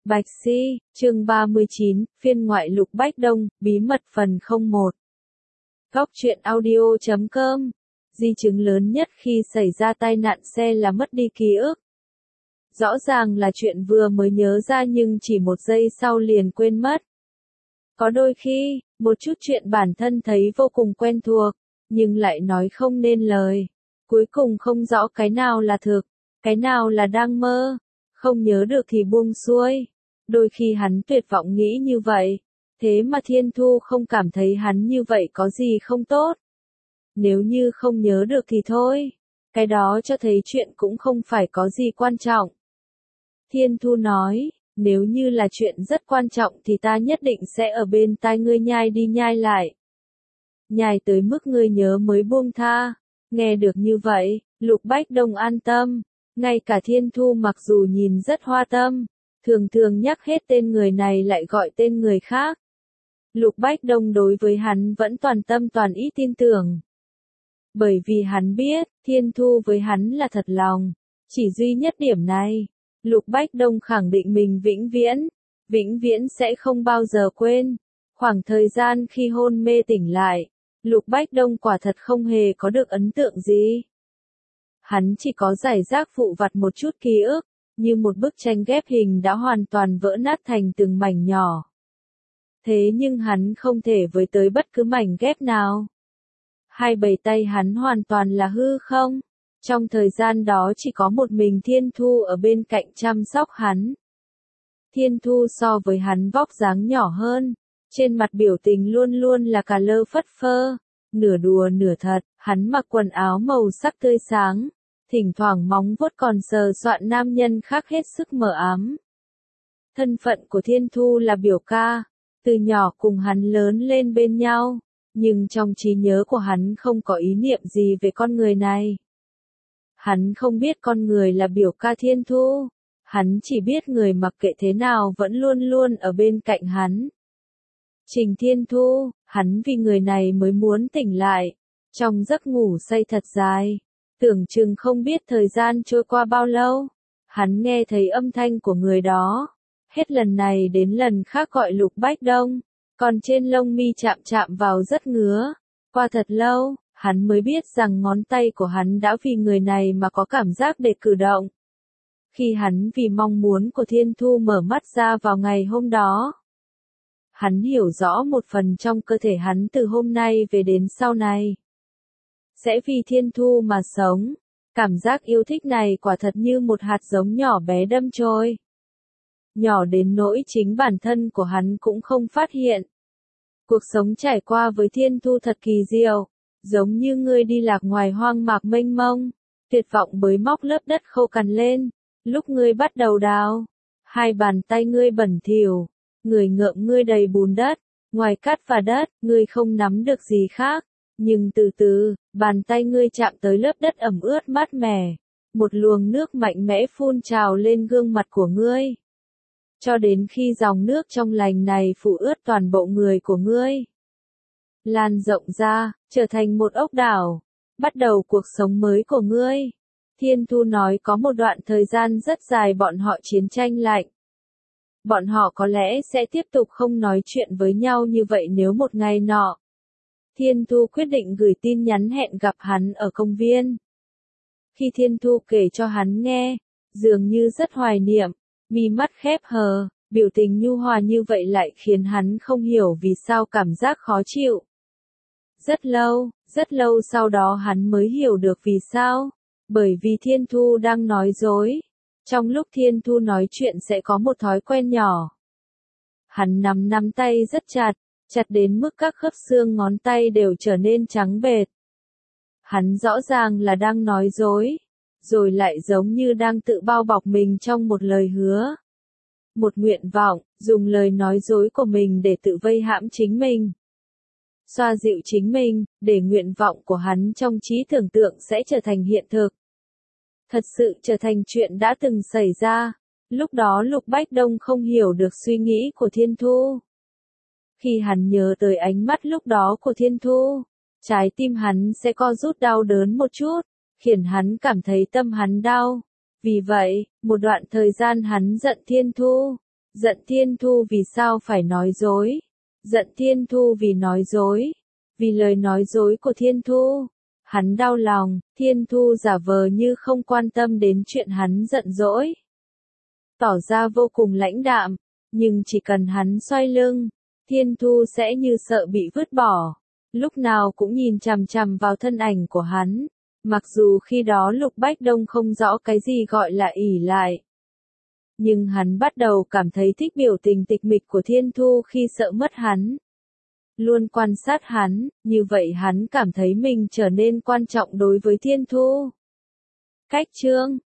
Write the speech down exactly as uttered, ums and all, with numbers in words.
Bạch Si, chương ba mươi chín, phiên ngoại Lục Bách Đông, bí mật phần không một. Góc truyện audio chấm com. Di chứng lớn nhất khi xảy ra tai nạn xe là mất đi ký ức. Rõ ràng là chuyện vừa mới nhớ ra nhưng chỉ một giây sau liền quên mất. Có đôi khi, một chút chuyện bản thân thấy vô cùng quen thuộc, nhưng lại nói không nên lời. Cuối cùng không rõ cái nào là thực, cái nào là đang mơ. Không nhớ được thì buông xuôi. Đôi khi hắn tuyệt vọng nghĩ như vậy. Thế mà Thiên Thu không cảm thấy hắn như vậy có gì không tốt. Nếu như không nhớ được thì thôi. Cái đó cho thấy chuyện cũng không phải có gì quan trọng. Thiên Thu nói, nếu như là chuyện rất quan trọng thì ta nhất định sẽ ở bên tai ngươi nhai đi nhai lại. Nhai tới mức ngươi nhớ mới buông tha. Nghe được như vậy, Lục Bách Đông an tâm. Ngay cả Thiên Thu mặc dù nhìn rất hoa tâm, thường thường nhắc hết tên người này lại gọi tên người khác. Lục Bách Đông đối với hắn vẫn toàn tâm toàn ý tin tưởng. Bởi vì hắn biết, Thiên Thu với hắn là thật lòng. Chỉ duy nhất điểm này, Lục Bách Đông khẳng định mình vĩnh viễn, vĩnh viễn sẽ không bao giờ quên. Khoảng thời gian khi hôn mê tỉnh lại, Lục Bách Đông quả thật không hề có được ấn tượng gì. Hắn chỉ có giải rác phụ vặt một chút ký ức, như một bức tranh ghép hình đã hoàn toàn vỡ nát thành từng mảnh nhỏ. Thế nhưng hắn không thể với tới bất cứ mảnh ghép nào. Hai bầy tay hắn hoàn toàn là hư không. Trong thời gian đó chỉ có một mình Thiên Thu ở bên cạnh chăm sóc hắn. Thiên Thu so với hắn vóc dáng nhỏ hơn, trên mặt biểu tình luôn luôn là cà lơ phất phơ, nửa đùa nửa thật, hắn mặc quần áo màu sắc tươi sáng. Thỉnh thoảng móng vuốt còn sờ soạn nam nhân khác hết sức mờ ám. Thân phận của Thiên Thu là biểu ca, từ nhỏ cùng hắn lớn lên bên nhau, nhưng trong trí nhớ của hắn không có ý niệm gì về con người này. Hắn không biết con người là biểu ca Thiên Thu, hắn chỉ biết người mặc kệ thế nào vẫn luôn luôn ở bên cạnh hắn. Trình Thiên Thu, hắn vì người này mới muốn tỉnh lại, trong giấc ngủ say thật dài. Tưởng chừng không biết thời gian trôi qua bao lâu, hắn nghe thấy âm thanh của người đó, hết lần này đến lần khác gọi Lục Bách Đông, còn trên lông mi chạm chạm vào rất ngứa. Qua thật lâu, hắn mới biết rằng ngón tay của hắn đã vì người này mà có cảm giác để cử động. Khi hắn vì mong muốn của Thiên Thu mở mắt ra vào ngày hôm đó, hắn hiểu rõ một phần trong cơ thể hắn từ hôm nay về đến sau này sẽ vì Thiên Thu mà sống. Cảm giác yêu thích này quả thật như một hạt giống nhỏ bé đâm chồi. Nhỏ đến nỗi chính bản thân của hắn cũng không phát hiện. Cuộc sống trải qua với Thiên Thu thật kỳ diệu, giống như ngươi đi lạc ngoài hoang mạc mênh mông, tuyệt vọng bới móc lớp đất khô cằn lên, lúc ngươi bắt đầu đào, hai bàn tay ngươi bẩn thỉu, người ngợm ngươi đầy bùn đất, ngoài cát và đất, ngươi không nắm được gì khác. Nhưng từ từ, bàn tay ngươi chạm tới lớp đất ẩm ướt mát mẻ. Một luồng nước mạnh mẽ phun trào lên gương mặt của ngươi. Cho đến khi dòng nước trong lành này phủ ướt toàn bộ người của ngươi. Lan rộng ra, trở thành một ốc đảo. Bắt đầu cuộc sống mới của ngươi. Thiên Thu nói có một đoạn thời gian rất dài bọn họ chiến tranh lạnh. Bọn họ có lẽ sẽ tiếp tục không nói chuyện với nhau như vậy nếu một ngày nọ. Thiên Thu quyết định gửi tin nhắn hẹn gặp hắn ở công viên. Khi Thiên Thu kể cho hắn nghe, dường như rất hoài niệm, mi mắt khép hờ, biểu tình nhu hòa như vậy lại khiến hắn không hiểu vì sao cảm giác khó chịu. Rất lâu, rất lâu sau đó hắn mới hiểu được vì sao, bởi vì Thiên Thu đang nói dối. Trong lúc Thiên Thu nói chuyện sẽ có một thói quen nhỏ. Hắn nắm nắm tay rất chặt. Chặt đến mức các khớp xương ngón tay đều trở nên trắng bệt. Hắn rõ ràng là đang nói dối, rồi lại giống như đang tự bao bọc mình trong một lời hứa. Một nguyện vọng, dùng lời nói dối của mình để tự vây hãm chính mình. Xoa dịu chính mình, để nguyện vọng của hắn trong trí tưởng tượng sẽ trở thành hiện thực. Thật sự trở thành chuyện đã từng xảy ra. Lúc đó Lục Bách Đông không hiểu được suy nghĩ của Thiên Thu. Khi hắn nhớ tới ánh mắt lúc đó của Thiên Thu, trái tim hắn sẽ co rút đau đớn một chút, khiến hắn cảm thấy tâm hắn đau. Vì vậy, một đoạn thời gian hắn giận Thiên Thu, Giận Thiên Thu vì sao phải nói dối? Giận Thiên Thu vì nói dối. Vì lời nói dối của Thiên Thu. Hắn đau lòng, Thiên Thu giả vờ như không quan tâm đến chuyện hắn giận dỗi. Tỏ ra vô cùng lãnh đạm, nhưng chỉ cần hắn xoay lưng, Thiên Thu sẽ như sợ bị vứt bỏ. Lúc nào cũng nhìn chằm chằm vào thân ảnh của hắn, mặc dù khi đó Lục Bách Đông không rõ cái gì gọi là ỷ lại. Nhưng hắn bắt đầu cảm thấy thích biểu tình tịch mịch của Thiên Thu khi sợ mất hắn. Luôn quan sát hắn, như vậy hắn cảm thấy mình trở nên quan trọng đối với Thiên Thu. Cách chương